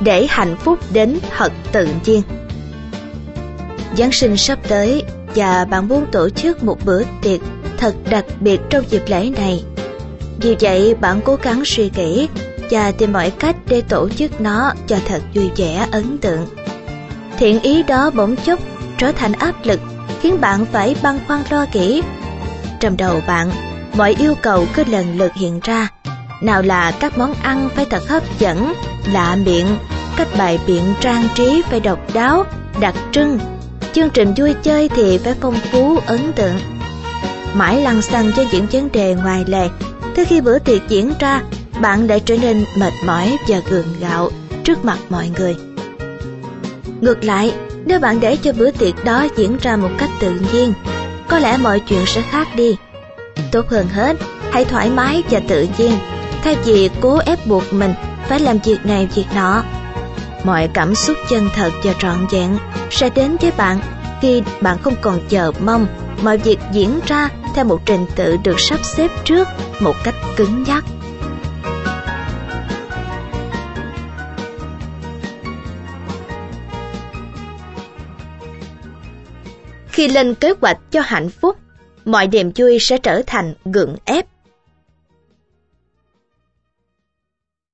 để hạnh phúc đến thật tự nhiên. Giáng sinh sắp tới và bạn muốn tổ chức một bữa tiệc thật đặc biệt trong dịp lễ này. Vì vậy bạn cố gắng suy nghĩ và tìm mọi cách để tổ chức nó cho thật vui vẻ, ấn tượng. Thiện ý đó bỗng chốc trở thành áp lực, khiến bạn phải băn khoăn lo nghĩ. Trong đầu bạn, mọi yêu cầu cứ lần lượt hiện ra. Nào là các món ăn phải thật hấp dẫn, lạ miệng, cách bày biện trang trí phải độc đáo, đặc trưng, chương trình vui chơi thì phải phong phú, ấn tượng. Mãi lăn xăng cho những vấn đề ngoài lề, tới khi bữa tiệc diễn ra, bạn lại trở nên mệt mỏi và gượng gạo trước mặt mọi người. Ngược lại, nếu bạn để cho bữa tiệc đó diễn ra một cách tự nhiên, có lẽ mọi chuyện sẽ khác đi. Tốt hơn hết, hãy thoải mái và tự nhiên, thay vì cố ép buộc mình phải làm việc này việc nọ. Mọi cảm xúc chân thật và trọn vẹn sẽ đến với bạn khi bạn không còn chờ mong mọi việc diễn ra theo một trình tự được sắp xếp trước một cách cứng nhắc. Khi lên kế hoạch cho hạnh phúc, mọi niềm vui sẽ trở thành gượng ép.